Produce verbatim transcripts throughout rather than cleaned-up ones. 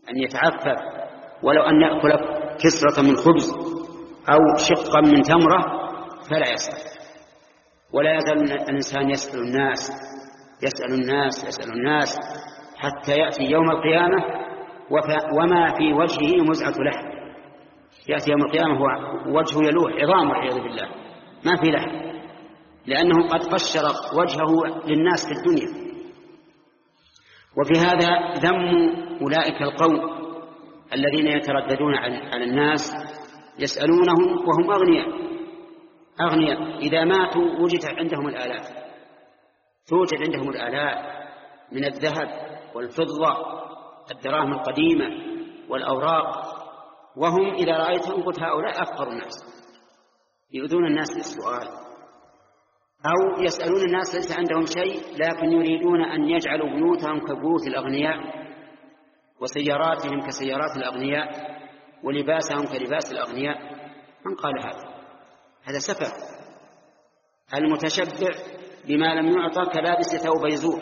أن يتعفف ولو أن يأكل كسرة من خبز أو شقا من تمرة فلا يسأل. ولا يزال الإنسان يسأل الناس يسأل الناس يسأل الناس حتى يأتي يوم القيامة وما في وجهه مزعة لحم. يأتي يوم القيامة هو وجهه يلوح عظام والعياذ بالله ما في لحم، لأنه قد قشر وجهه للناس في الدنيا. وفي هذا ذم أولئك القوم الذين يترددون على الناس يسألونهم وهم أغنياء أغنياء إذا ماتوا وجد عندهم الآلاف، توجد عندهم الآلاف من الذهب والفضة الدراهم القديمة والأوراق، وهم إذا رأيتهم قلت هؤلاء أفقر الناس يؤذون الناس بالسؤال، أو يسألون الناس ليس عندهم شيء لكن يريدون أن يجعلوا بيوتهم كبيوت الأغنياء وسياراتهم كسيارات الأغنياء ولباسهم كلباس الأغنياء. من قال هذا؟ هذا سفه. المتشبع بما لم يعطى كلابس ثوب يزور.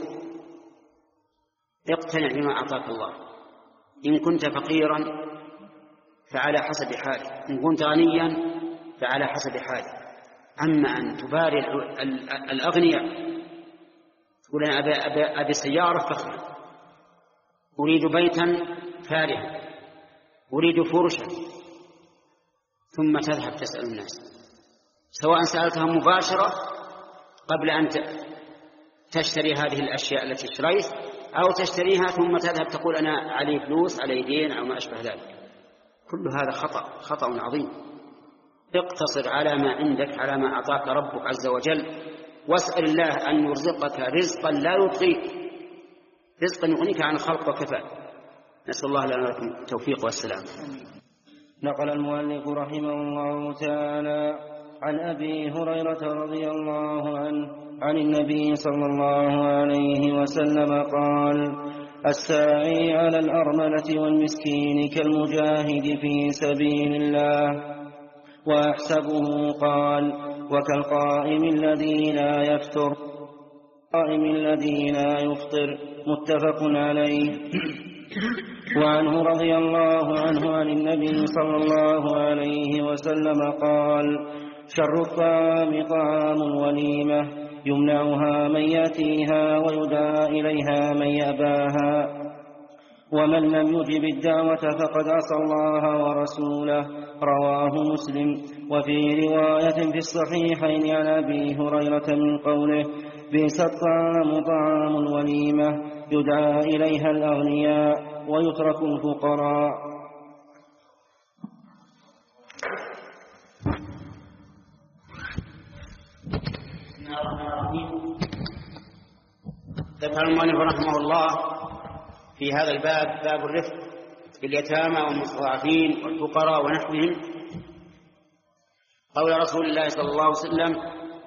اقتنع بما أعطاك الله. إن كنت فقيرا فعلى حسب حالك، إن كنت غنيا فعلى حسب حالك. أما أن تباري الأغنياء تقول أنا أبي, أبي, أبي سيارة فخمة، أريد بيتا فارغا، أريد فرشا، ثم تذهب تسأل الناس سواء سألتهم مباشرة قبل أن تشتري هذه الأشياء التي اشتريت أو تشتريها ثم تذهب تقول أنا علي فلوس علي دين أو ما أشبه ذلك. كل هذا خطأ خطأ عظيم. اقتصر على ما عندك على ما أعطاك ربك عز وجل، واسأل الله أن يرزقك رزقا لا يطغيك، رزقا يغنيك عن الخلق وكفى. نسأل الله لنا ولكم التوفيق والسلام. نقل المؤلف رحمه الله تعالى عن أبي هريرة رضي الله عنه عن النبي صلى الله عليه وسلم قال: الساعي على الأرملة والمسكين كالمجاهد في سبيل الله. وأحسبه قال: وكالقائم الذي لا يفتر القائم الذي لا يفطر. متفق عليه. وعنه رضي الله عنه عن النبي صلى الله عليه وسلم قال: شر الطعام طعام الوليمة يمنعها من يأتيها ويدعى إليها من يأباها، ومن لم يجب الدعوة فقد عصى الله ورسوله. رواه مسلم. وفي رواية في الصحيحين عن أبي هريرة من قوله: بئس الطعام طعام الوليمة يدعى إليها الأغنياء ويترك الفقراء. ذكر المؤلف رحمه الله في هذا الباب باب الرفق باليتامى والمستضعفين والفقراء ونحوهم قول رسول الله صلى الله عليه وسلم: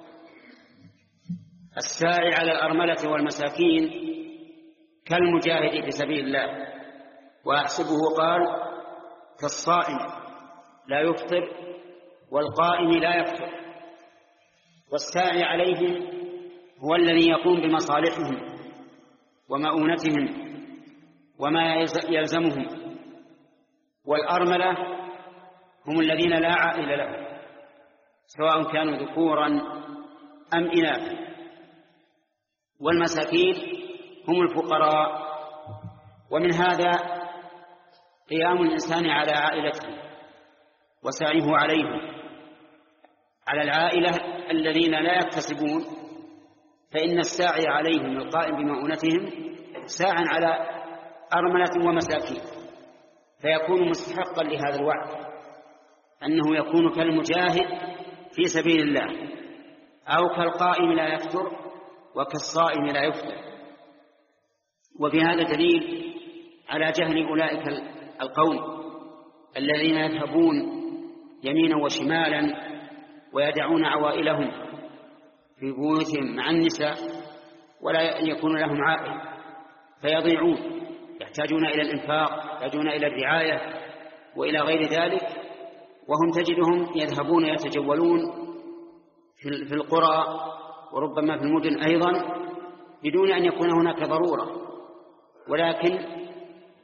الساعي على الأرملة والمساكين كالمجاهد في سبيل الله. وأحسبه قال: كالصائم لا يفطر والقائم لا يفطر. والساعي عليهم هو الذي يقوم بمصالحهم ومؤونتهم وما يلزمهم، والأرملة هم الذين لا عائل لهم سواء كانوا ذكورا أم إناثا، والمساكين هم الفقراء. ومن هذا قيام الإنسان على عائلته وسعيه عليهم. على العائلة الذين لا يكتسبون فإن الساعي عليهم القائم بمؤونتهم ساعا على أرملة ومساكين، فيكون مستحقا لهذا الوعد أنه يكون كالمجاهد في سبيل الله، أو كالقائم لا يفطر وكالصائم لا يفطر. وفي هذا دليل على جهل أولئك القوم الذين يذهبون يمينا وشمالا ويدعون عوائلهم في بيوتهم مع النساء ولا يكون لهم عائل فيضيعون، يحتاجون إلى الإنفاق، يحتاجون إلى الرعاية وإلى غير ذلك، وهم تجدهم يذهبون يتجولون في القرى وربما في المدن أيضا بدون أن يكون هناك ضرورة، ولكن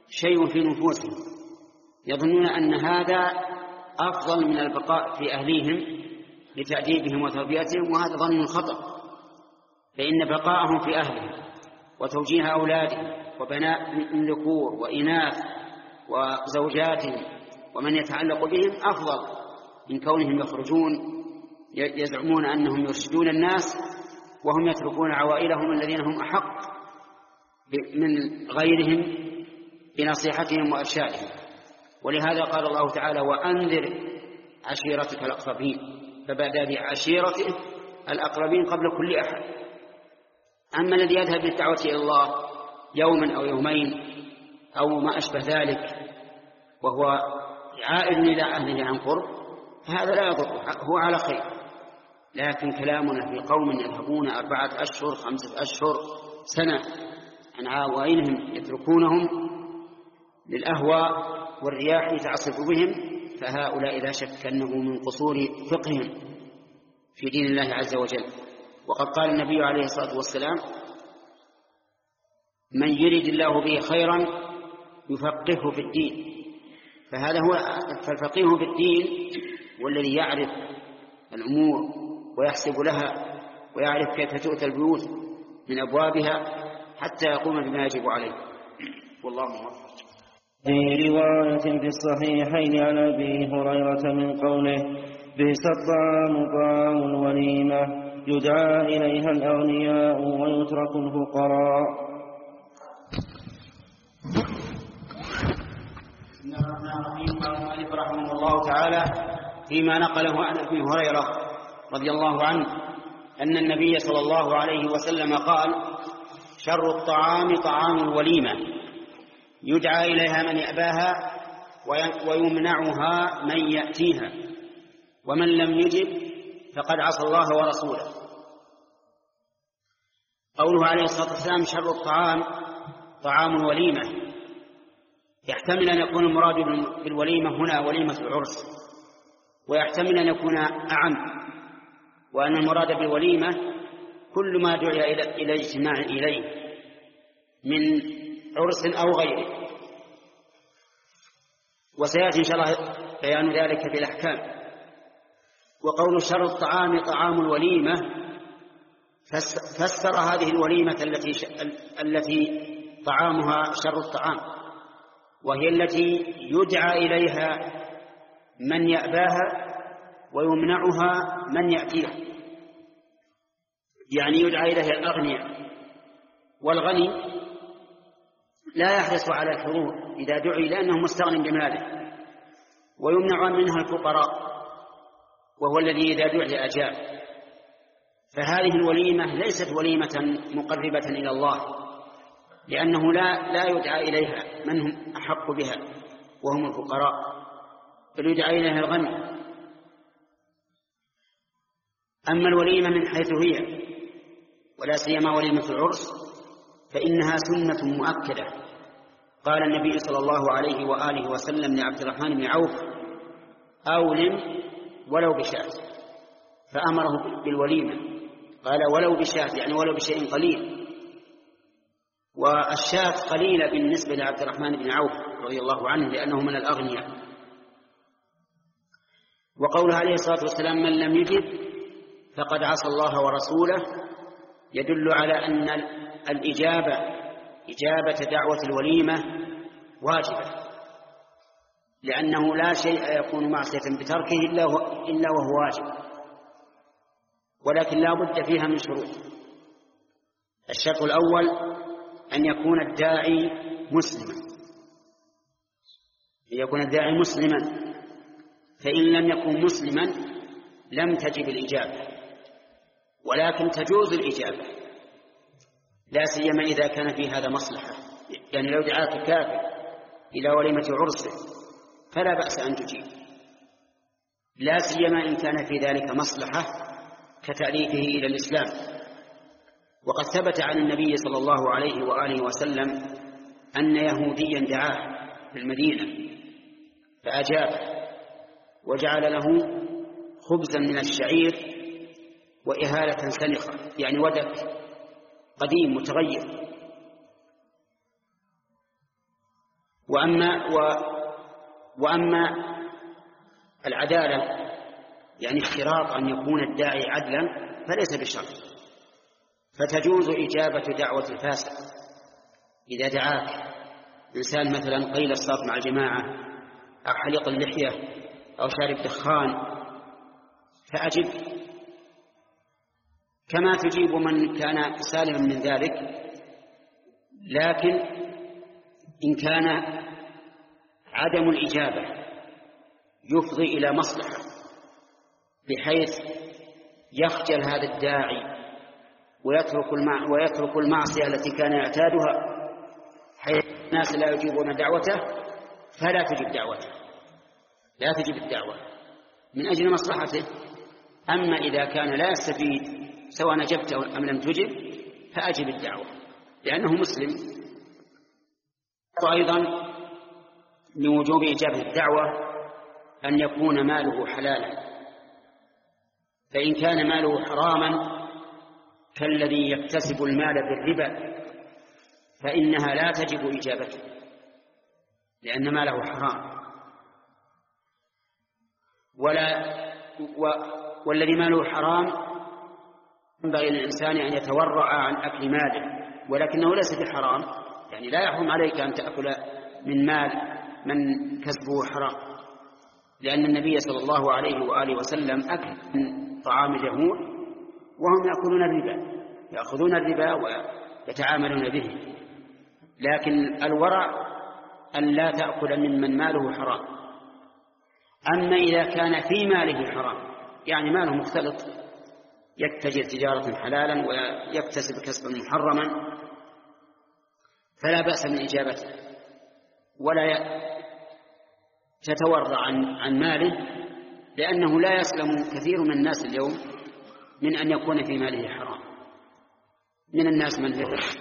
شيء في نفوسهم، يظنون أن هذا أفضل من البقاء في أهليهم لتأديبهم وتربيتهم، وهذا ظن خطأ، فإن بقاءهم في أهلهم وتوجيه أولادهم وبناء من ذكور وإناث وزوجاتهم ومن يتعلق بهم أفضل من كونهم يخرجون يزعمون أنهم يرشدون الناس وهم يتركون عوائلهم الذين هم أحق من غيرهم بنصيحتهم وإرشادهم. ولهذا قال الله تعالى: وأنذر عشيرتك الأقربين، فبدأ بعشيرته الأقربين قبل كل أحد. أما الذي يذهب بالدعوة إلى الله يوما أو يومين أو ما أشبه ذلك وهو عائد إلى أهله عن قرب، فهذا لا يضر، هو على خير. لكن كلامنا في قوم يذهبون أربعة أشهر خمسة أشهر سنة عن عوائلهم يتركونهم للأهواء والرياح تعصف بهم، فهؤلاء لا شك أنه من قصور فقههم في دين الله عز وجل. وقد قال النبي عليه الصلاة والسلام: من يرد الله به خيرا يفقهه في الدين. فهذا هو فالفقيه في الدين والذي يعرف الأمور ويحسب لها ويعرف كيف تؤتى البيوت من أبوابها حتى يقوم بما يجب عليه، والله موفق. في رواية في الصحيحين عن أبي هريرة من قوله: بئس الطعام طعام الوليمة يدعى إليها الأغنياء ويترك الفقراء. المؤلف رحمه الله تعالى فيما نقله عن أبي هريرة رضي الله عنه أن النبي صلى الله عليه وسلم قال: شر الطعام طعام الوليمة يدعى إليها من يأباها ويمنعها من يأتيها، ومن لم يجب فقد عصى الله ورسوله. قوله عليه الصلاة والسلام شر الطعام طعام الوليمة، يحتمل أن يكون المراد بالوليمة هنا وليمة العرس، ويحتمل أن يكون أعم، وأن المراد بالوليمة كل ما دعي إلى اجتماع إليه من عرس أو غيره، وسيأتي إن شاء الله بيان ذلك في الأحكام. وقول شر الطعام طعام الوليمة فسر هذه الوليمة التي التي طعامها شر الطعام، وهي التي يدعى إليها من يأباها ويمنعها من يأتيها، يعني يدعى إليها الأغنياء، والغني لا يحرص على الحضور إذا دعي لأنه مستغن بماله، ويمنع منها الفقراء وهو الذي إذا دعي أجاب. فهذه الوليمة ليست وليمة مقربة إلى الله، لأنه لا لا يدعى إليها من هم أحق بها وهم الفقراء، بل يدعى إليها الغني. أما الوليمة من حيث هي، ولا سيما وليمة العرس، فإنها سنة مؤكدة. قال النبي صلى الله عليه وآله وسلم لعبد الرحمن بن عوف: أولم ولو بشاة، فأمره بالوليمة. قال ولو بشاة يعني ولو بشيء قليل، والشاة قليلة بالنسبة لعبد الرحمن بن عوف رضي الله عنه لأنه من الأغنياء. وقوله عليه الصلاة والسلام من لم يجب فقد عصى الله ورسوله يدل على أن الإجابة إجابة دعوة الوليمة واجبة، لأنه لا شيء يكون معصية بتركه إلا وهو واجب، ولكن لا بد فيها من شروط. الشرط الأول أن يكون الداعي مسلما، يكون الداعي مسلما، فإن لم يكن مسلما لم تجب الإجابة، ولكن تجوز الإجابة، لا سيما إذا كان في هذا مصلحة. يعني لو دعاك كافر إلى وليمة عرسه فلا بأس أن تجيب، لا سيما إن كان في ذلك مصلحة كتأليفه إلى الإسلام. وقد ثبت عن النبي صلى الله عليه وآله وسلم أن يهوديا دعاه في المدينة فأجاب، وجعل له خبزا من الشعير وإهالة سنخة، يعني ودك قديم متغير. وأما, و وأما العدالة يعني اشتراط أن يكون الداعي عدلا فليس بشرط، فتجوز إجابة دعوة الفاسق إذا دعاك إنسان مثلا قيل الصلاة مع الجماعة أو حلق اللحية أو شارب دخان فأجب كما تجيب من كان سالما من ذلك، لكن إن كان عدم الإجابة يفضي إلى مصلحة بحيث يخجل هذا الداعي ويترك ويترك المعصية التي كان يعتادها حيث الناس لا يجيبون دعوته، فلا تجب دعوته، لا تجب الدعوة من أجل مصلحته. أما إذا كان لا يستفيد سواء أجبت أم لم تجب فأجب الدعوة لأنه مسلم. وأيضا من وجوب إجابة الدعوة أن يكون ماله حلالا، فإن كان ماله حراما كالذي يكتسب المال بالربا فإنها لا تجب إجابته لأن ماله حرام، ولا و والذي ماله حرام ينبغي للإنسان أن يتورع عن أكل ماله، ولكنه ليس بحرام، يعني لا يحرم عليك أن تأكل من مال من كسبه حرام، لأن النبي صلى الله عليه وآله وسلم أكل من طعام اليهود وهم يأكلون الربا، يأخذون الربا ويتعاملون به، لكن الورع أن لا تأكل ممن ماله حرام. أما إذا كان في ماله حرام يعني ماله مختلط يتجر تجارة حلالا ويكتسب كسبا محرما فلا بأس من إجابته ولا تتورع عن, عن ماله، لأنه لا يسلم كثير من الناس اليوم من أن يكون في ماله حرام. من الناس من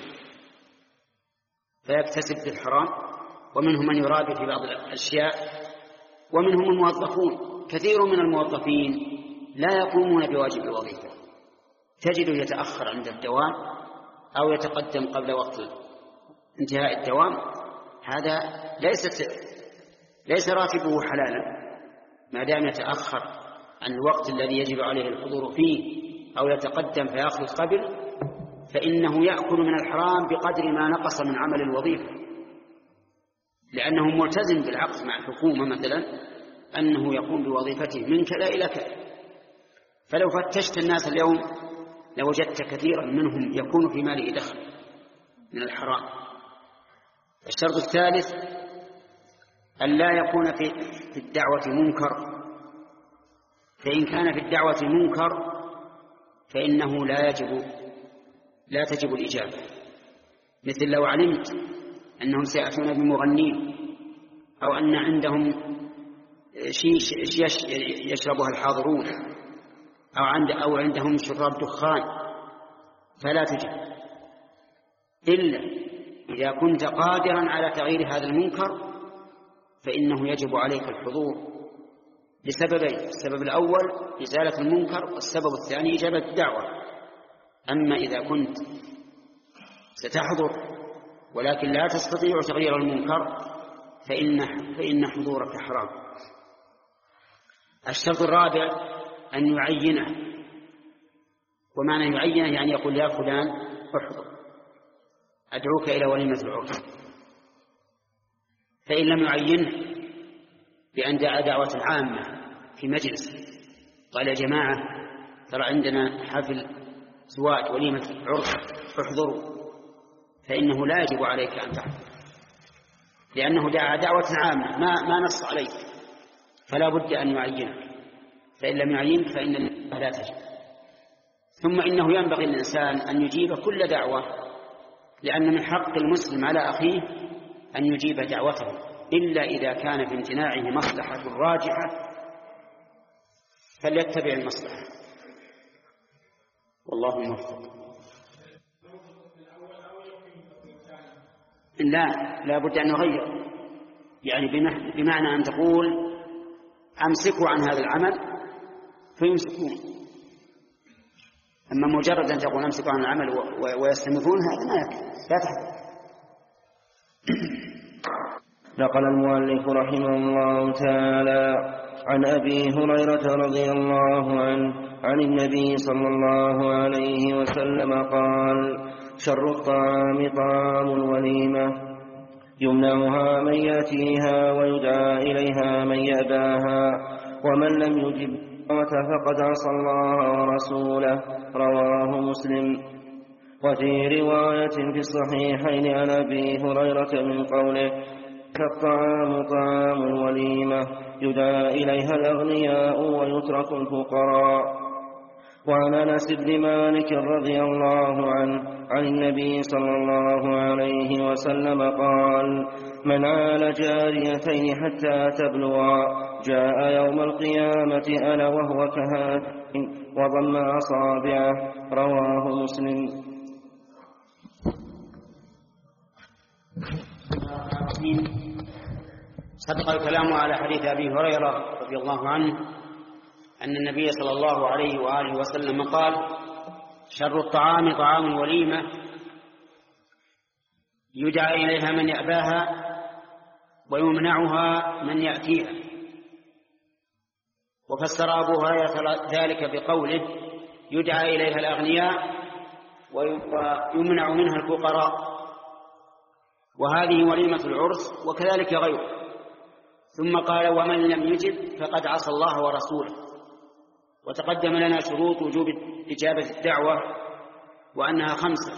فيكتسب في الحرام، ومنهم من يرابي في بعض الأشياء، ومنهم الموظفون. كثير من الموظفين لا يقومون بواجب الوظيفة، تجده يتأخر عند الدوام أو يتقدم قبل وقت انتهاء الدوام، هذا ليس ليس راتبه حلالا ما دام يتأخر عن الوقت الذي يجب عليه الحضور فيه أو يتقدم فيأخذ قبل، فإنه يأكل من الحرام بقدر ما نقص من عمل الوظيفة، لأنه ملتزم بالعقد مع الحكومة مثلا أنه يقوم بوظيفته من كذا إلى كذا. فلو فتشت الناس اليوم لوجدت كثيرا منهم يكون في ماله دخل من الحرام. الشرط الثالث أن لا يكون في الدعوة منكر، فإن كان في الدعوة منكر فإنه لا يجب لا تجب الإجابة، مثل لو علمت أنهم سيأتون بمغنين أو أن عندهم شيش يشربها الحاضرون أو, عند أو عندهم شراب دخان فلا تجب، إلا إذا كنت قادرا على تغيير هذا المنكر فإنه يجب عليك الحضور لسببين: السبب الأول إزالة المنكر، والسبب الثاني إجابة الدعوة. أما إذا كنت ستحضر ولكن لا تستطيع تغيير المنكر فإن, فإن حضورك حرام. الشرط الرابع أن يعينه، ومعنى يعينه يعني يقول يا فلان احضر أدعوك إلى وليمة العرس، فإن لم يعينه بأن دعا دعوة عامة في مجلس قال يا جماعة ترى عندنا حفل زواج وليمة عرس احضروا، فإنه لا يجب عليك أن تحضر، لأنه دعا دعوة عامة ما, ما نص عليك، فلا بد أن يعينك، فإن لم يعينك فإن لا تجب. ثم إنه ينبغي للإنسان أن يجيب كل دعوة، لأن من حق المسلم على أخيه أن يجيب دعوته، إلا إذا كان في امتناعه مصلحة راجحة فليتبع المصلحة، والله موفق. لا لا بد أن نغير، يعني بمعنى أن تقول أمسكوا عن هذا العمل فيمسكون، أما مجرد أن تقول أمسكوا عن العمل ويستمرون هذا ما يكفي، لا تحدث. نقل المؤلف رحمه الله تعالى عن أبي هريرة رضي الله عنه عن النبي صلى الله عليه وسلم قال: شر الطعام طعام الوليمة يمنعها من يأتيها ويدعى إليها من يأباها، ومن لم يجب فقد عصى الله ورسوله. رواه مسلم. وفي رواية في الصحيحين عن أبي هريرة من قوله: الطعام طعام الوليمة يدعى إليها الأغنياء ويترك الفقراء. وعن أنس بن مالك رضي الله عنه عن النبي صلى الله عليه وسلم قال: من عال جاريتين حتى تبلغا جاء يوم القيامة أنا وهو كهاتين وضم أصابعه. رواه مسلم. سبق الكلام على حديث أبي هريرة رضي الله عنه أن النبي صلى الله عليه وآله وسلم قال: شر الطعام طعام الوليمة يدعى إليها من يأباها ويمنعها من يأتيها. وفسر أبو هريرة ذلك بقوله: يدعى إليها الأغنياء ويمنع منها الفقراء، وهذه وليمة العرس وكذلك غيره. ثم قال: ومن لم يجب فقد عصى الله ورسوله. وتقدم لنا شروط وجوب إجابة الدعوة وأنها خمسة.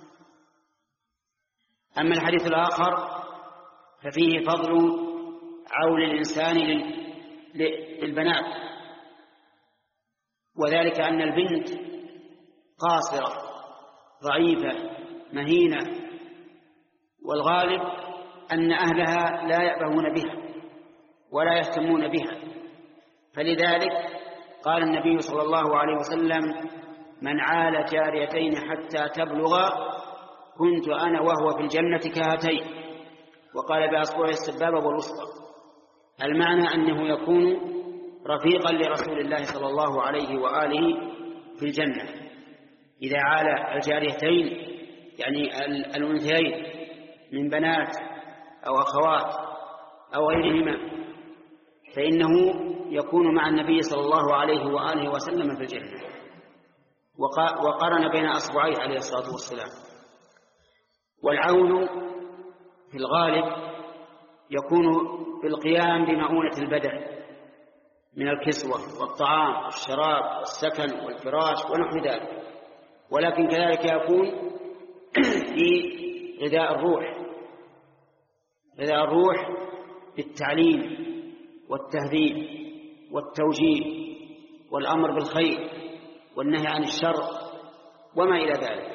أما الحديث الآخر ففيه فضل عول الإنسان للبنات، وذلك أن البنت قاصرة ضعيفة مهينة، والغالب أن أهلها لا يأبهون بها ولا يهتمون بها، فلذلك قال النبي صلى الله عليه وسلم: من عال جاريتين حتى تبلغا كنت أنا وهو في الجنة كهاتين. وقال بأصبعه السبابة والوسطى. المعنى أنه يكون رفيقا لرسول الله صلى الله عليه وآله في الجنة إذا عال الجاريتين، يعني الأنثيين من بنات أو أخوات أو غيرهما، فإنه يكون مع النبي صلى الله عليه وآله وسلم في الجنة. وقارن بين أصبعيه عليه الصلاة والسلام. والعون في الغالب يكون بالقيام بمؤونة البدن من الكسوة والطعام والشراب والسكن والفراش ونحو ذلك، ولكن كذلك يكون في غذاء الروح غذاء الروح بالتعليم والتهذيب والتوجيه والأمر بالخير والنهي عن الشر وما إلى ذلك.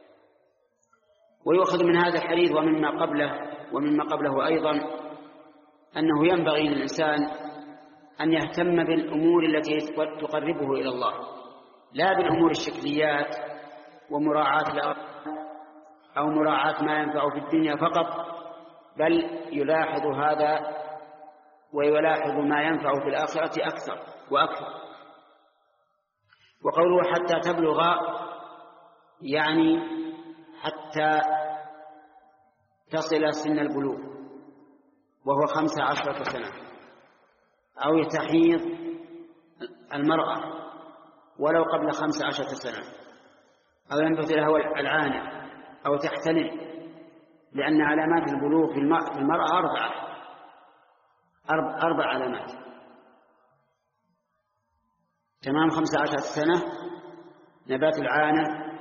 ويؤخذ من هذا الحديث ومما قبله ومما قبله أيضا أنه ينبغي للإنسان أن يهتم بالأمور التي تقربه إلى الله، لا بالأمور الشكليات ومراعاة الأرض أو مراعاة ما ينفع في الدنيا فقط، بل يلاحظ هذا ويلاحظ ما ينفع في الآخرة أكثر وأكثر. وقوله حتى تبلغ يعني حتى تصل سن البلوغ وهو خمس عشرة سنة، أو تحيض المرأة ولو قبل خمس عشرة سنة، أو ينبت لها العانة أو تحتلم، لأن علامات البلوغ في المرأة أربعة أربع علامات: تمام خمس عشرة سنة، نبات العانة،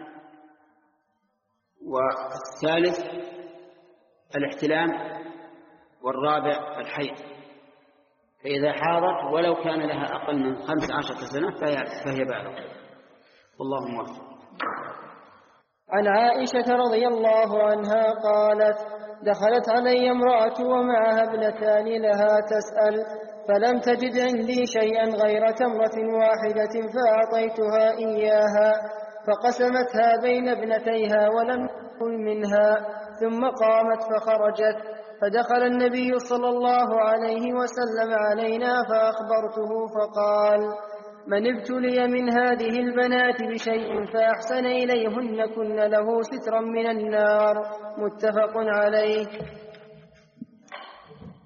والثالث الاحتلام، والرابع الحيض. فإذا حاضت ولو كان لها أقل من خمس عشرة سنة فهي بالغة. والله موفق. عن عائشة رضي الله عنها قالت: دخلت علي امرأة ومعها ابنتان لها تسأل، فلم تجد عندي شيئا غير تمرة واحدة فأعطيتها إياها، فقسمتها بين ابنتيها ولم تأكل منها، ثم قامت فخرجت، فدخل النبي صلى الله عليه وسلم علينا فأخبرته فقال: من ابتلي من هذه البنات بشيء فأحسن إليهن كن له سترا من النار. متفق عليه.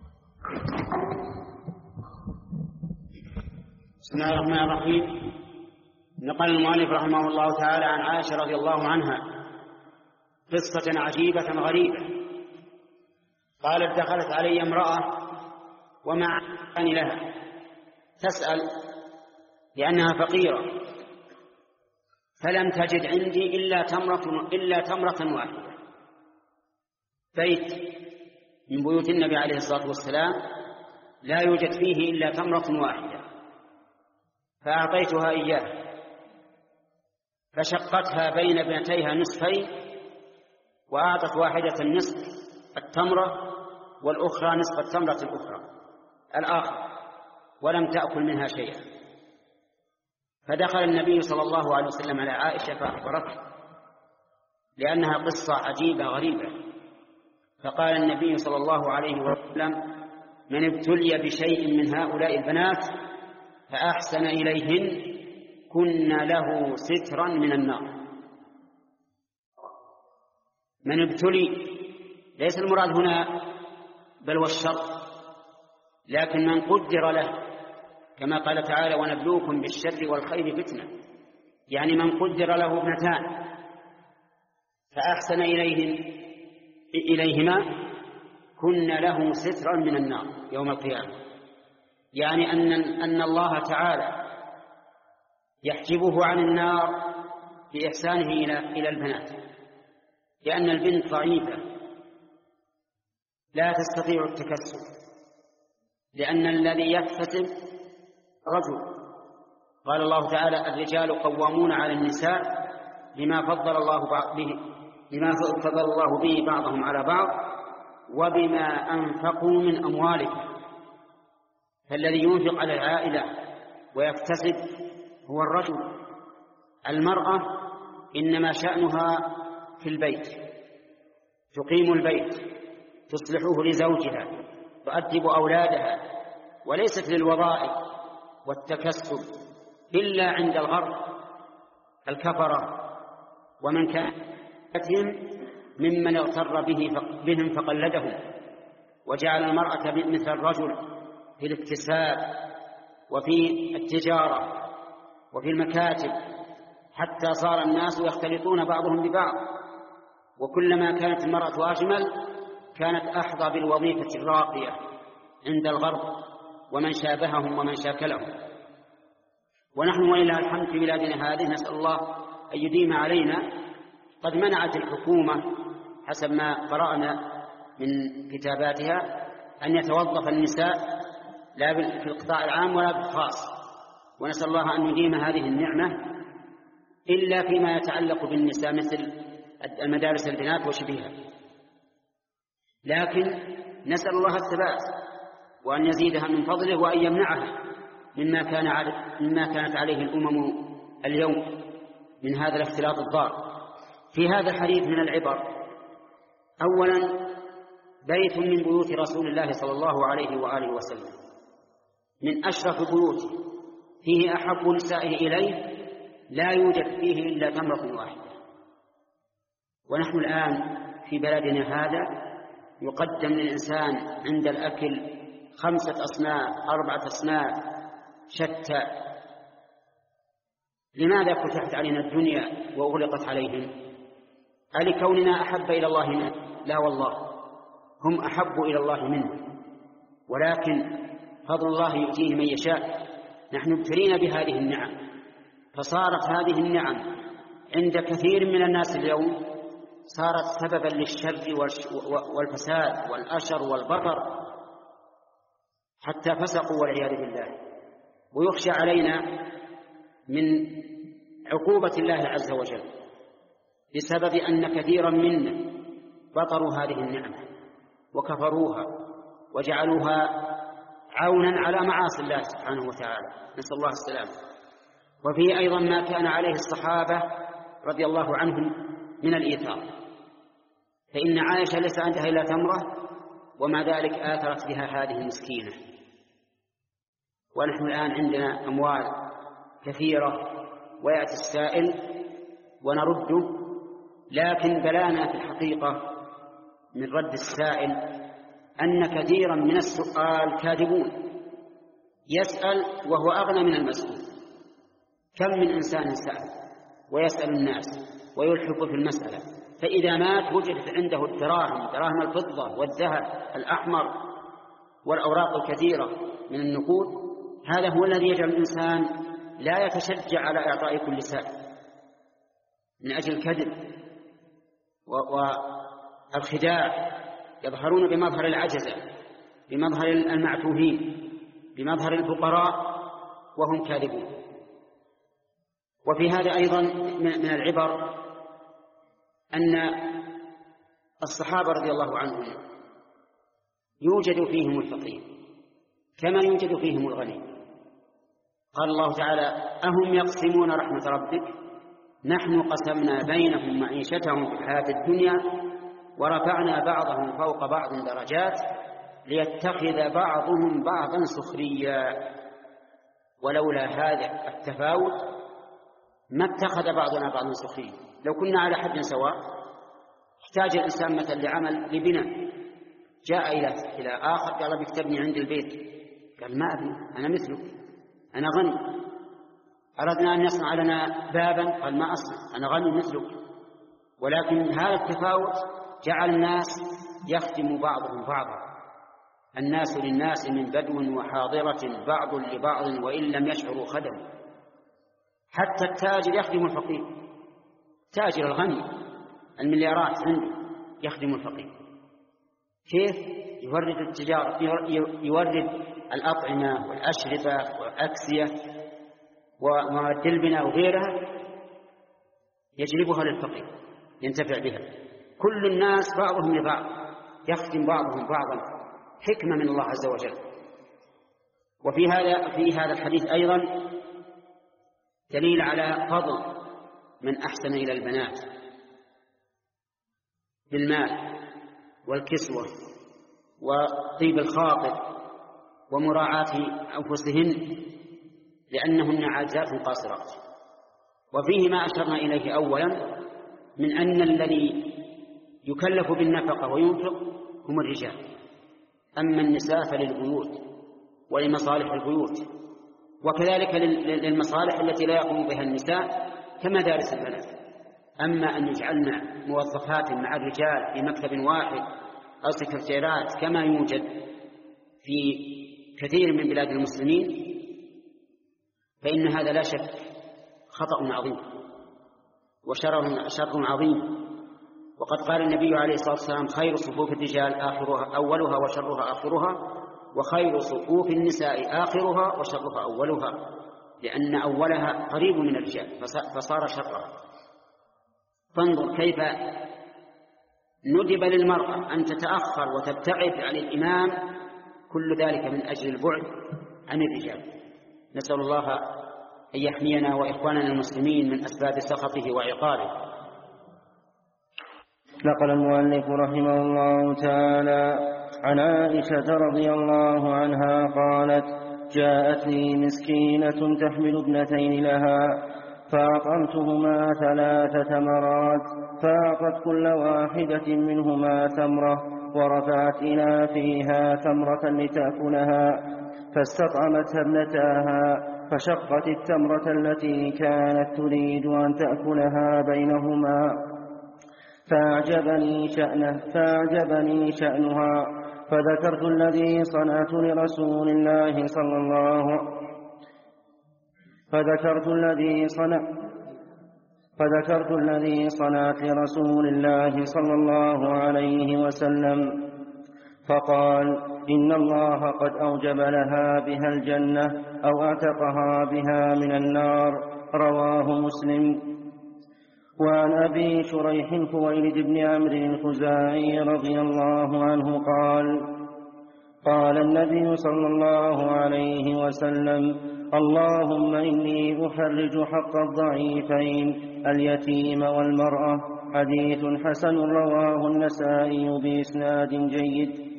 بسم الله الرحمن الرحيم. نقل المؤلف رحمه الله تعالى عن عائشة رضي الله عنها قصة عجيبة غريبة. قالت: دخلت علي امرأة ومع لها تسأل لأنها فقيرة، فلم تجد عندي إلا تمرة, إلا تمرة واحدة، بيت من بيوت النبي عليه الصلاة والسلام لا يوجد فيه إلا تمرة واحدة، فأعطيتها إياه، فشقتها بين ابنتيها نصفين، وأعطت واحدة النصف التمرة والأخرى نصف التمرة الأخرى الآخر، ولم تأكل منها شيئا. فدخل النبي صلى الله عليه وسلم على عائشة فأخبرته، لأنها قصة عجيبة غريبة. فقال النبي صلى الله عليه وسلم: من ابتلي بشيء من هؤلاء البنات فأحسن إليهن كن له سترا من النار. من ابتلي ليس المراد هنا بل والشر، لكن من قدر له، كما قال تعالى: ونبلوكم بالشر والخير فتنة، يعني من قدر له ابنتان فأحسن إليهن إليهما كن له سترا من النار يوم القيامة، يعني أن, أن الله تعالى يحجبه عن النار بإحسانه إلى, إلى البنات، لأن البنت ضعيفة لا تستطيع التكسب، لأن الذي يكتسب رجل. قال الله تعالى: الرجال قوامون على النساء بما فضل الله به بما فضل الله به بعضهم على بعض وبما أنفقوا من أموالهم. فالذي ينفق على العائلة ويكتسب هو الرجل. المرأة إنما شأنها في البيت، تقيم البيت، تصلحه لزوجها، تؤدب أولادها، وليست للوظائف والتكسب إلا عند الغرب الكفرة ومن كان ممن اغتر به بهم فقلدهم، وجعل المرأة مثل الرجل في الاكتساب وفي التجارة وفي المكاتب، حتى صار الناس يختلطون بعضهم ببعض، وكلما كانت المرأة أجمل كانت أحظى بالوظيفة الراقية عند الغرب ومن شابههم ومن شاكلهم. ونحن ولله الحمد في بلادنا هذه نسأل الله أن يديم علينا. قد منعت الحكومة حسب ما قرأنا من كتاباتها أن يتوظف النساء لا في القطاع العام ولا بالخاص، ونسأل الله أن يديم هذه النعمة إلا فيما يتعلق بالنساء مثل المدارس البنات وشبهها. لكن نسأل الله الثبات وأن يزيدها من فضله وأن يمنعها مما كان مما كانت عليه الأمم اليوم من هذا الاختلاط الضار. في هذا الحديث من العبر: أولا، بيت من بيوت رسول الله صلى الله عليه وآله وسلم من أشرف بيوته، فيه أحب نسائه إليه، لا يوجد فيه إلا تمرة واحدة. ونحن الآن في بلدنا هذا يقدم للإنسان عند الأكل خمسة أصناف أربعة أصناف شتى. لماذا فتحت علينا الدنيا وأغلقت عليهم؟ ألكوننا أحب إلى الله منه؟ لا والله، هم أحب إلى الله منه، ولكن فضل الله يؤتيه من يشاء. نحن ابتلينا بهذه النعم، فصارت هذه النعم عند كثير من الناس اليوم صارت سببا للشر والفساد والأشر والبطر، حتى فسقوا والعياذ بالله. ويخشى علينا من عقوبة الله عز وجل بسبب أن كثيرا منا بطروا هذه النعمة وكفروها وجعلوها عونا على معاصي الله سبحانه وتعالى، نسأل الله السلامة. وفيه أيضا ما كان عليه الصحابة رضي الله عنهم من الإيثار، فإن عائشة ليس عندها إلا تمرة ومع ذلك آثرت بها هذه المسكينة. ونحن الآن عندنا أموال كثيرة ويأتي السائل ونرده، لكن بلانا في الحقيقة من رد السائل أن كثيرا من السؤال كاذبون، يسأل وهو أغنى من المسؤول. كم من إنسان سأل ويسأل الناس ويلحق في المسألة، فإذا مات وجدت عنده الدراهم، دراهم الفضة والذهب الأحمر والأوراق الكثيرة من النقود. هذا هو الذي يجعل الإنسان لا يتشجع على إعطاء كل سائل من أجل الكذب والخداع. يظهرون بمظهر العجزة، بمظهر المعتوهين، بمظهر الفقراء وهم كاذبون. وفي هذا أيضا من العبر أن الصحابة رضي الله عنهم يوجد فيهم الفقير كما يوجد فيهم الغني. قال الله تعالى: أهم يقسمون رحمة ربك نحن قسمنا بينهم معيشتهم في الحياة الدنيا ورفعنا بعضهم فوق بعض درجات ليتخذ بعضهم بعضا سخريا. ولولا هذا التفاوت ما اتخذ بعضنا بعضا سخريا. لو كنا على حد سواء احتاج الإنسان مثلا لعمل لبناء، جاء إلى إلى آخر قال: بك تبني عند البيت، قال: ما أبني، أنا مثلك، أنا غني. أردنا أن يصنع لنا بابا، قال: ما أصنع، أنا غني مثلك. ولكن هذا التفاوت جعل الناس يخدم بعضهم بعضا. الناس للناس من بدو وحاضرة بعض لبعض وإن لم يشعروا خدموا. حتى التاجر يخدم الفقير، تاجر الغني المليارات عنده يخدم الفقير. كيف؟ يورد التجارة، يورد الأطعمة والأشربة والأكسية ومواد البناء وغيرها، يجلبها للفقير ينتفع بها. كل الناس بعضهم لبعض يخدم بعضهم بعضا، حكمة من الله عز وجل. وفي هذا في هذا الحديث أيضا دليل على فضل من أحسن إلى البنات بالمال والكسوة وطيب الخاطر ومراعاة أنفسهن لأنهن عاجزات قاصرات. وفيه ما أشرنا إليه أولا من أن الذي يكلف بالنفقة وينفق هم الرجال، أما النساء فللبيوت ولمصالح البيوت، وكذلك للمصالح التي لا يقوم بها النساء كمدارس البنات. أما أن يجعلنا موظفات مع الرجال في مكتب واحد أو سكرتيرات كما يوجد في كثير من بلاد المسلمين، فإن هذا لا شك خطأ عظيم وشر شر عظيم. وقد قال النبي عليه الصلاة والسلام: خير صفوف الرجال آخرها أولها وشرها آخرها، وخير صفوف النساء آخرها وشرها أولها، لأن أولها قريب من الرجال فصار شرها. فانظر كيف ندب للمرأة أن تتأخر وتبتعد عن الإمام، كل ذلك من أجل البعد عن الرجال. نسأل الله أن يحمينا وإخواننا المسلمين من أسباب سخطه وعقابه. نقل المؤلف رحمه الله تعالى عن عائشة رضي الله عنها قالت: جاءتني مسكينة تحمل ابنتين لها فأطعمتهما ثلاث تمرات، فأعطت كل واحدة منهما تمرة ورفعت إلى فيها تمرة لتأكلها، فاستطعمتها ابنتاها فشقت التمرة التي كانت تريد أن تأكلها بينهما، فأعجبني شأنه فأعجبني شأنها، فذكرت الذي صنعت لرسول الله صلى الله فذكرت الذي صنع فذكرت الذي صنعت لرسول الله صلى الله عليه وسلم، فقال: إن الله قد أوجب لها بها الجنة أو أعتقها بها من النار. رواه مسلم. وعن أبي شريح خويلد بن عمرو الخزاعي رضي الله عنه قال: قال النبي صلى الله عليه وسلم: اللهم إني أحرج حق الضعيفين اليتيم والمرأة. حديث حسن رواه النسائي بإسناد جيد.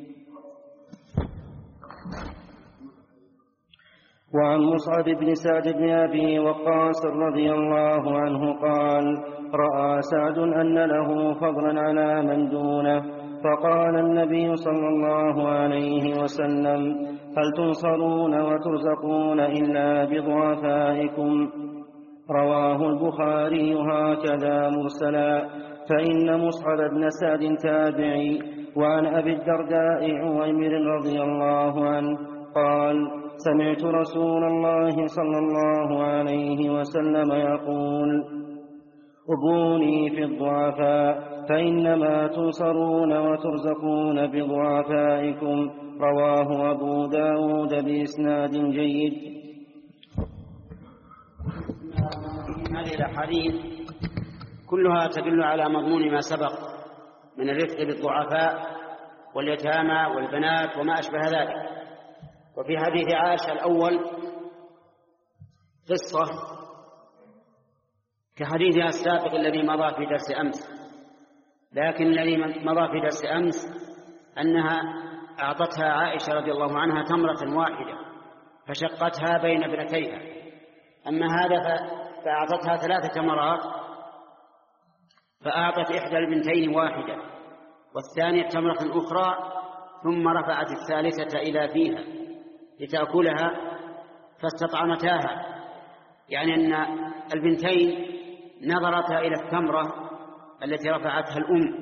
وعن مصعب بن سعد بن أبي وقاص رضي الله عنه قال: رأى سعد أن له فضلا على من دونه، فقال النبي صلى الله عليه وسلم: هل تنصرون وترزقون إلا بضعفائكم؟ رواه البخاري هكذا مرسلا. فإن مصعب بن سعد تابعي. وعن أبي الدرداء عويمر رضي الله عنه قال: سمعت رسول الله صلى الله عليه وسلم يقول: أبوني في الضعفاء فإنما تنصرون وترزقون بضعفائكم. رواه أبو داود بإسناد جيد. هذه الأحاديث كلها تدل على مضمون ما سبق من الرفق بالضعفاء واليتامى والبنات وما أشبه ذلك. وفي حديث عائشة الأول قصة كحديثها السابق الذي مضى في درس أمس، لكن الذي مضى في درس أمس أنها أعطتها عائشة رضي الله عنها تمرة واحدة فشقتها بين ابنتيها، أما هذا فأعطتها ثلاثة تمرات، فأعطت إحدى البنتين واحدة والثانية تمرة أخرى، ثم رفعت الثالثة إلى فيها لتأكلها فاستطعمتاها، يعني أن البنتين نظرتا إلى التمرة التي رفعتها الأم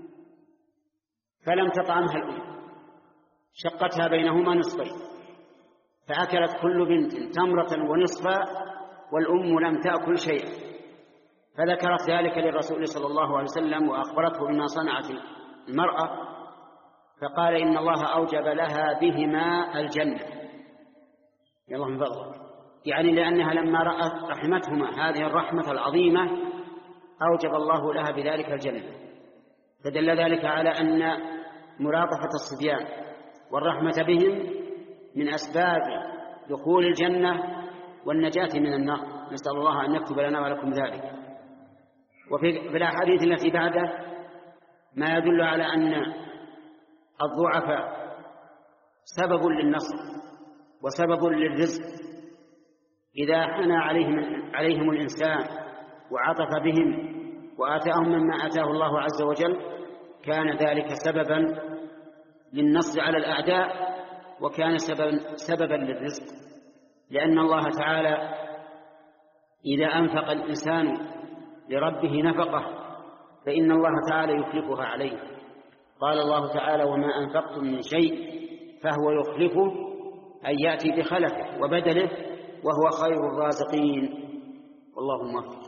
فلم تطعمها الأم، شقتها بينهما نصفين، فأكلت كل بنت تمرة ونصفا والأم لم تأكل شيئا، فذكرت ذلك للرسول صلى الله عليه وسلم وأخبرته بما صنعت المرأة، فقال: إن الله أوجب لها بهما الجنة. يا الله من فضلك، يعني لأنها لما رأت رحمتهما هذه الرحمة العظيمة أوجب الله لها بذلك الجنة، فدل ذلك على أن ملاطفة الصبيان والرحمة بهم من أسباب دخول الجنة والنجاة من النار، نسأل الله أن يكتب لنا ولكم ذلك. وفي الأحاديث التي بعده ما يدل على أن الضعفاء سبب للنصر وسبب للرزق، إذا حنى عليهم, عليهم الإنسان وعطف بهم وآتاهم مما آتاه الله عز وجل كان ذلك سببا للنصر على الأعداء، وكان سببا, سببا للرزق، لأن الله تعالى إذا أنفق الإنسان لربه نفقه فإن الله تعالى يخلفها عليه. قال الله تعالى: وما أنفقتم من شيء فهو يخلفه، أن يأتي بخلفه وبدله وهو خير الرازقين. والله موفق.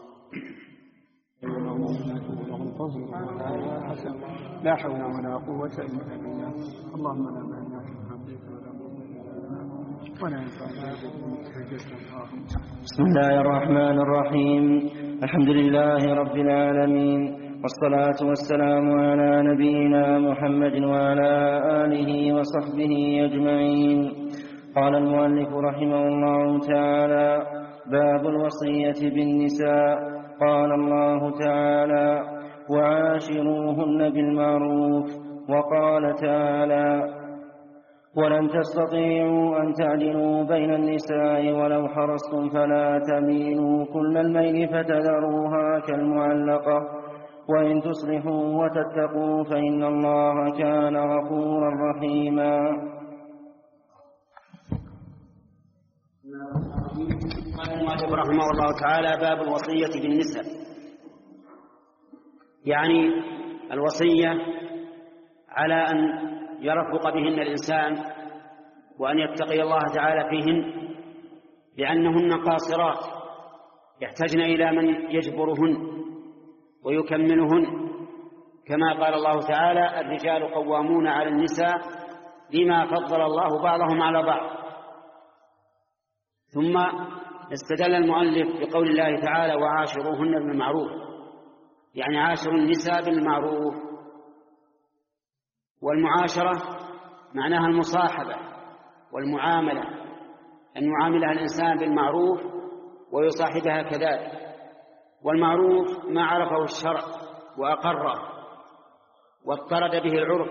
لا حول ولا قوة إلا بالله. اللهم لا مانع ولا بسم الله الرحمن الرحيم. الحمد لله رب العالمين، والصلاة والسلام على نبينا محمد وعلى آله وصحبه أجمعين. قال المؤلف رحمه الله تعالى: باب الوصية بالنساء. قال الله تعالى: وعاشروهن بالمعروف. وقال تعالى: ولن تستطيعوا أن تعدلوا بين النساء ولو حرصتم فلا تميلوا كل الميل فتذروها كالمعلقة، وإن تصلحوا وتتقوا فإن الله كان غفورا رحيما. قال المؤلف رحمه الله تعالى: باب الوصية بالنساء، يعني الوصية على أن يرفق بهن الإنسان وأن يتقي الله تعالى فيهن، لأنهن قاصرات يحتاجن إلى من يجبرهن ويكملهن، كما قال الله تعالى: الرجال قوامون على النساء بما فضل الله بعضهم على بعض. ثم استدل المؤلف بقول الله تعالى: وعاشروهن بالمعروف، يعني عاشروا النساء بالمعروف. والمعاشرة معناها المصاحبة والمعاملة، أن يعاملها الإنسان بالمعروف ويصاحبها كذلك. والمعروف ما عرفه الشرع وأقره واضطرد به العرف،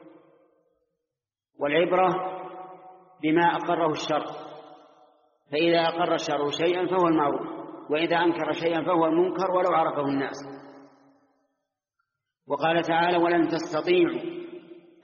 والعبرة بما أقره الشرع، فإذا أقر الشرع شيئا فهو المعروف، وإذا أنكر شيئا فهو المنكر ولو عرفه الناس. وقال تعالى: ولن تستطيعوا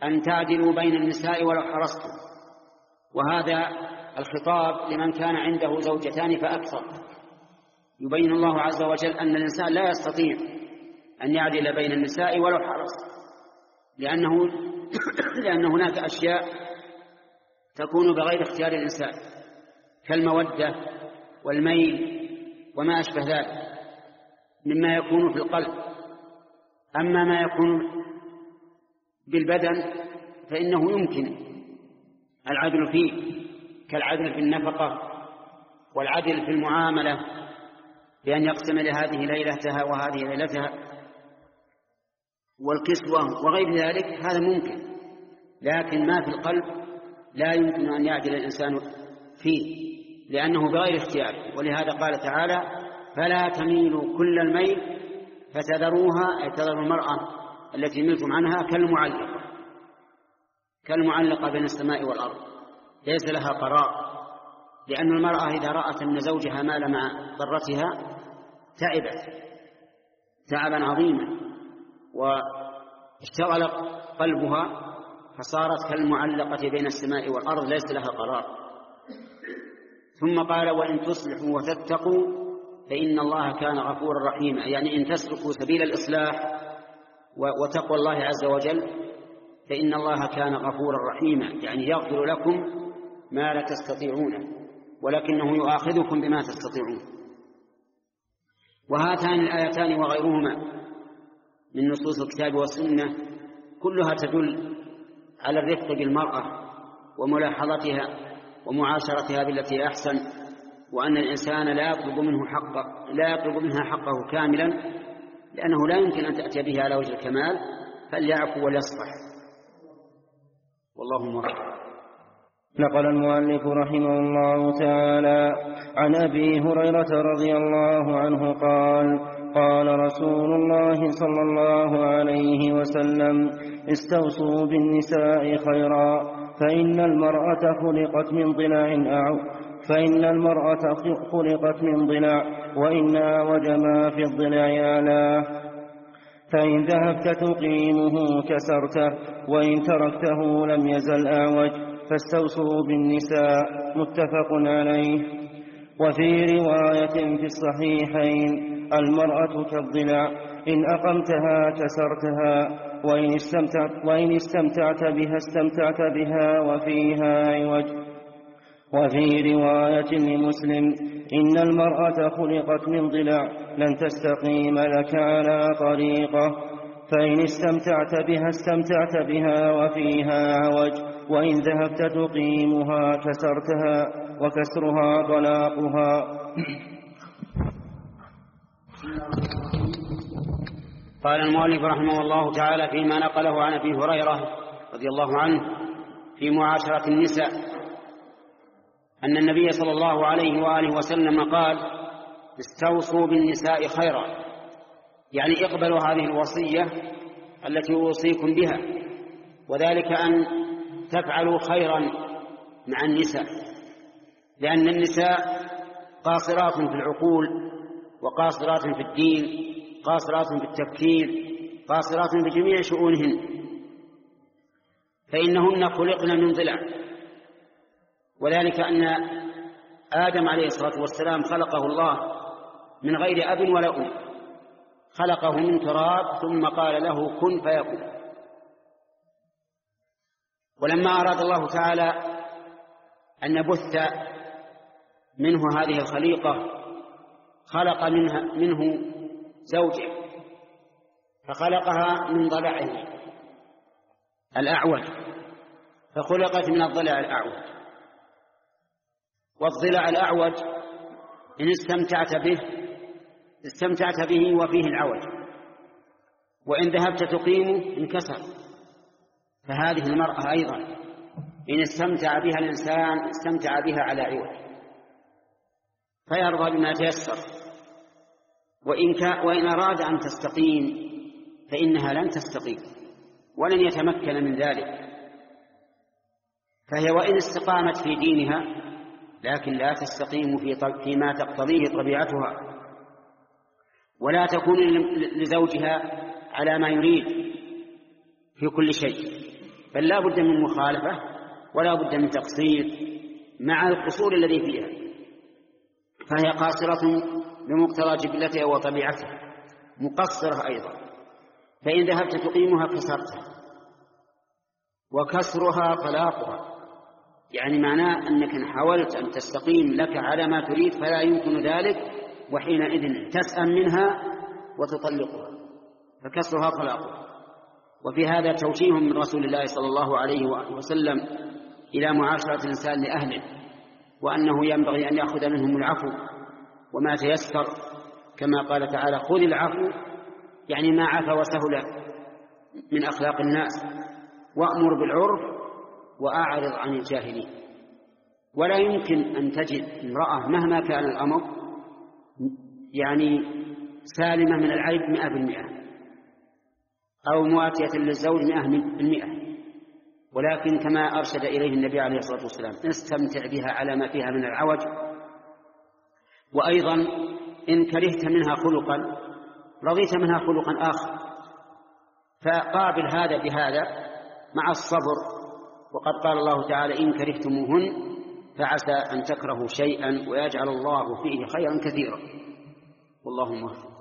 أن تعدلوا بين النساء ولو حرصتم. وهذا الخطاب لمن كان عنده زوجتان فأكثر. يبين الله عز وجل أن الإنسان لا يستطيع أن يعدل بين النساء ولو حرص، لأنه لأن هناك أشياء تكون بغير اختيار الإنسان كالمودة والميل وما أشبه ذلك مما يكون في القلب. أما ما يكون بالبدن فإنه يمكن العدل فيه، كالعدل في النفقة والعدل في المعاملة، بأن يقسم لهذه ليلتها وهذه ليلتها والكسوة وغير ذلك، هذا ممكن. لكن ما في القلب لا يمكن أن يعدل الإنسان فيه لأنه بغير اختيار. ولهذا قال تعالى: فلا تميلوا كل الميل فتذروها، أي تذر المرأة التي ملتم عنها كالمعلقة كالمعلقة بين السماء والأرض، ليس لها قرار. لأن المرأة إذا رأت أن زوجها مال مع ضرتها تعبت تعبا عظيما واشتغل قلبها، فصارت كالمعلقة بين السماء والأرض ليس لها قرار. ثم قال: وإن تصلحوا وتتقوا فإن الله كان غفورا رحيما، يعني إن تسلكوا سبيل الإصلاح وتقوى الله عز وجل فإن الله كان غفورا رحيما، يعني يغفر لكم ما لا تستطيعونه ولكنه يؤاخذكم بما تستطيعون. وهاتان الآيتان وغيرهما من نصوص الكتاب والسنة كلها تدل على الرفق بالمرأة وملاحظتها ومعاشرتها بالتي أحسن، وأن الإنسان لا يطلب منه حقه لا يطلب منها حقه كاملا، لأنه لا يمكن أن تأتي به على وجه الكمال، فليعفو وليصفح. والله موفق. نقل المؤلف رحمه الله تعالى عن أبي هريرة رضي الله عنه قال: قال رسول الله صلى الله عليه وسلم: استوصوا بالنساء خيرا، فإن المرأة خلقت من ضلع أعو فإن المرأة خلقت من ضلع، وإن أعوج ما في الضلع أعلاه، فإن ذهبت تقيمه كسرته، وإن تركته لم يزل أعوج، فاستوصوا بالنساء. متفق عليه. وفي رواية في الصحيحين: المرأة كالضلع، إن أقمتها كسرتها، وإن استمتعت, وإن استمتعت بها استمتعت بها وفيها عوج. وفي رواية لمسلم: إن المرأة خلقت من ضلع، لن تستقيم لك على طريقة، فإن استمتعت بها استمتعت بها وفيها عوج، وإن ذهبت تقيمها كسرتها، وكسرها طلاقها. قال المؤلف رحمه الله تعالى فيما نقله عن أبي هريرة رضي الله عنه في معاشرة النساء أن النبي صلى الله عليه وآله وسلم قال: استوصوا بالنساء خيرا، يعني اقبلوا هذه الوصية التي أوصيكم بها، وذلك أن تفعلوا خيرا مع النساء، لأن النساء قاصرات في العقول، وقاصرات في الدين، قاصرات في التفكير، قاصرات في جميع شؤونهن، فإنهن خلقن من ضلع. وذلك أن آدم عليه الصلاة والسلام خلقه الله من غير أب ولا أم، خلقه من تراب ثم قال له كن فيكون. ولما أراد الله تعالى أن يبث منه هذه الخليقة خلق منها منه زوجه، فخلقها من ضلعه الأعوج، فخلقت من الضلع الأعوج. والضلع الأعوج إن استمتعت به استمتعت به وفيه العوج، وإن ذهبت تقيمه انكسر. فهذه المرأة أيضا إن استمتع بها الإنسان استمتع بها على عوج، فيرضى بما تيسر، وإن, كا وإن أراد أن تستقيم فإنها لن تستقيم ولن يتمكن من ذلك. فهي وإن استقامت في دينها لكن لا تستقيم في فيما تقتضيه طبيعتها، ولا تكون لزوجها على ما يريد في كل شيء، بل لا بد من مخالفة ولا بد من تقصير مع القصور الذي فيها، فهي قاصرة بمقتضى جبلتها وطبيعتها، مقصرة أيضا، فإن ذهبت تقيمها كسرتها، وكسرها طلاقها، يعني معناه أنك إن حاولت أن تستقيم لك على ما تريد فلا يمكن ذلك، وحينئذ تسأم منها وتطلقها، فكسرها طلاقها. وفي هذا توجيه من رسول الله صلى الله عليه وسلم إلى معاشرة الإنسان لأهله، وأنه ينبغي أن يأخذ منهم العفو وما تيسر، كما قال تعالى: خذ العفو، يعني ما عفا وسهل من أخلاق الناس، وأمر بالعرف وأعرض عن الجاهلين. ولا يمكن أن تجد امرأة مهما كان الأمر يعني سالمة من العيب مئة بالمئة أو مواتية للزوج مئة بالمئة، ولكن كما أرشد إليه النبي عليه الصلاة والسلام: استمتع بها على ما فيها من العوج. وأيضا إن كرهت منها خلقا رضيت منها خلقا آخر، فقابل هذا بهذا مع الصبر. وقد قال الله تعالى: إن كرهتموهن فعسى أن تكرهوا شيئا ويجعل الله فيه خيرا كثيرا، والله موفق.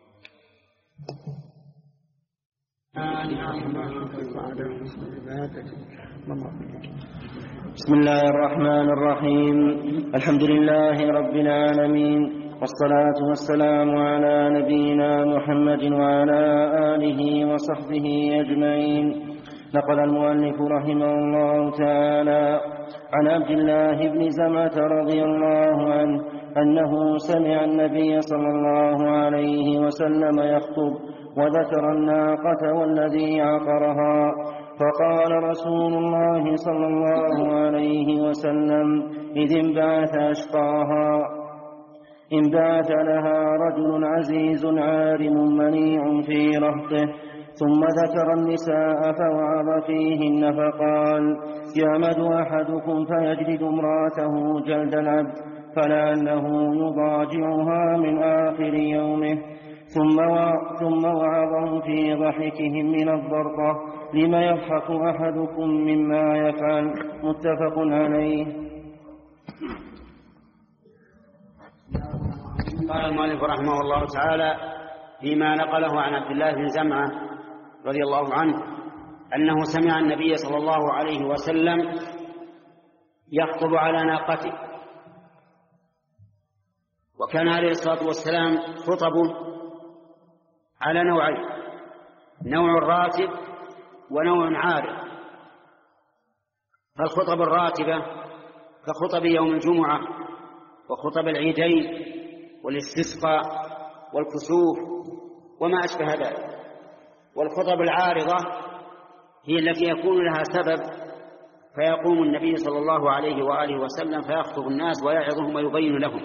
بسم الله الرحمن الرحيم. الحمد لله رب العالمين، والصلاة والسلام على نبينا محمد وعلى آله وصحبه أجمعين. نقل المؤلف رحمه الله تعالى عن عبد الله بن زمعة رضي الله عنه أنه سمع النبي صلى الله عليه وسلم يخطب وذكر الناقة والذي عقرها، فقال رسول الله صلى الله عليه وسلم: إذ انبعث أشقاها، انبعث لها رجل عزيز عارم منيع في رهطه، ثم ذكر النساء فوعظ فيهن فقال: يعمد أحدكم فيجلد امرأته جلد العبد فلعله يضاجعها من آخر يومه، ثم وعظهم في ضحكهم من الضرطة: لم يضحك أحدكم مما يفعل، متفق عليه. قال المؤلف رحمه الله تعالى فيما نقله عن عبد الله بن زمعة رضي الله عنه أنه سمع النبي صلى الله عليه وسلم يخطب على ناقته. وكان عليه الصلاة والسلام خطبه على نوعين: نوع راتب ونوع عارض. فالخطب الراتبة كخطب يوم الجمعة وخطب العيدين والاستسقاء والكسوف وما أشبه ذلك. والخطب العارضة هي التي يكون لها سبب، فيقوم النبي صلى الله عليه وآله وسلم فيخطب الناس ويعظهم ويبين لهم.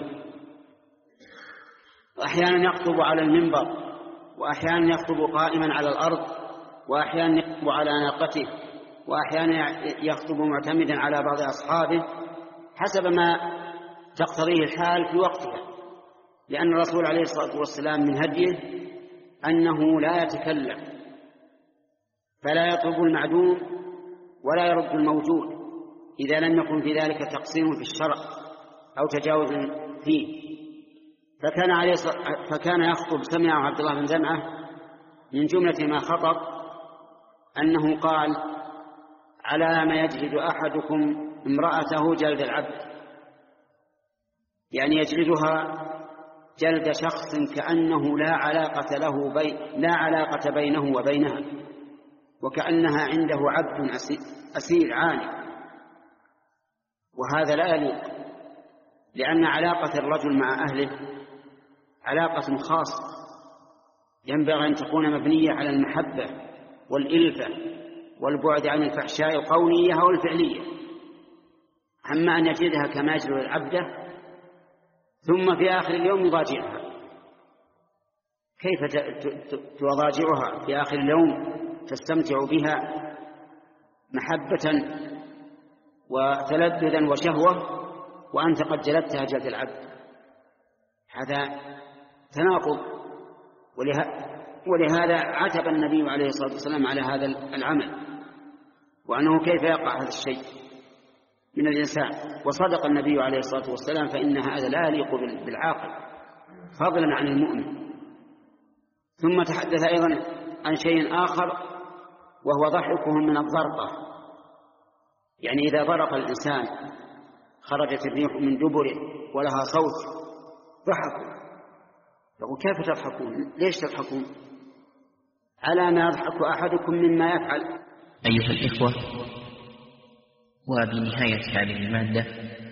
أحيانا يخطب على المنبر، وأحيانا يخطب قائما على الأرض، وأحيانا يخطب على ناقته، وأحيانا يخطب معتمدا على بعض أصحابه حسب ما تقتضيه الحال في وقتها، لأن الرسول عليه الصلاة والسلام من هديه أنه لا يتكلم، فلا يطلب المعدوم ولا يرد الموجود إذا لم يكن في ذلك تقصير في الشرع أو تجاوز فيه. فكان, عليه فكان يخطب سمعه عبد الله بن زمعة من جملة ما خطب أنه قال: على ما يجلد أحدكم امرأته جلد العبد، يعني يجلدها جلد شخص كأنه لا علاقة له بي لا علاقة بينه وبينها، وكأنها عنده عبد أسير عاني. وهذا لا يليق، لأن علاقة الرجل مع أهله علاقة خاصة ينبغي أن تكون مبنية على المحبة والإلفة والبعد عن الفحشاء القولية والفعلية. أما أن يجدها كما يجلد العبدة ثم في آخر اليوم يضاجعها، كيف تضاجعها في آخر اليوم؟ تستمتع بها محبة وتلذذا وشهوة وأنت قد جلدتها جلد العبد. هذا تناقض، ولهذا عتب النبي عليه الصلاة والسلام على هذا العمل، وأنه كيف يقع هذا الشيء من الإنسان. وصدق النبي عليه الصلاة والسلام فإن هذا لا يليق بالعاقل فضلا عن المؤمن. ثم تحدث أيضا عن شيء آخر وهو ضحكهم من الضرقة، يعني إذا ضرق الإنسان خرجت الريح من دبره ولها صوت ضحكوا. يقول كيف تضحكون؟ ليش تضحكون؟ على ما يضحك أحدكم مما يفعل. أيها الإخوة، وبنهاية هذه المادة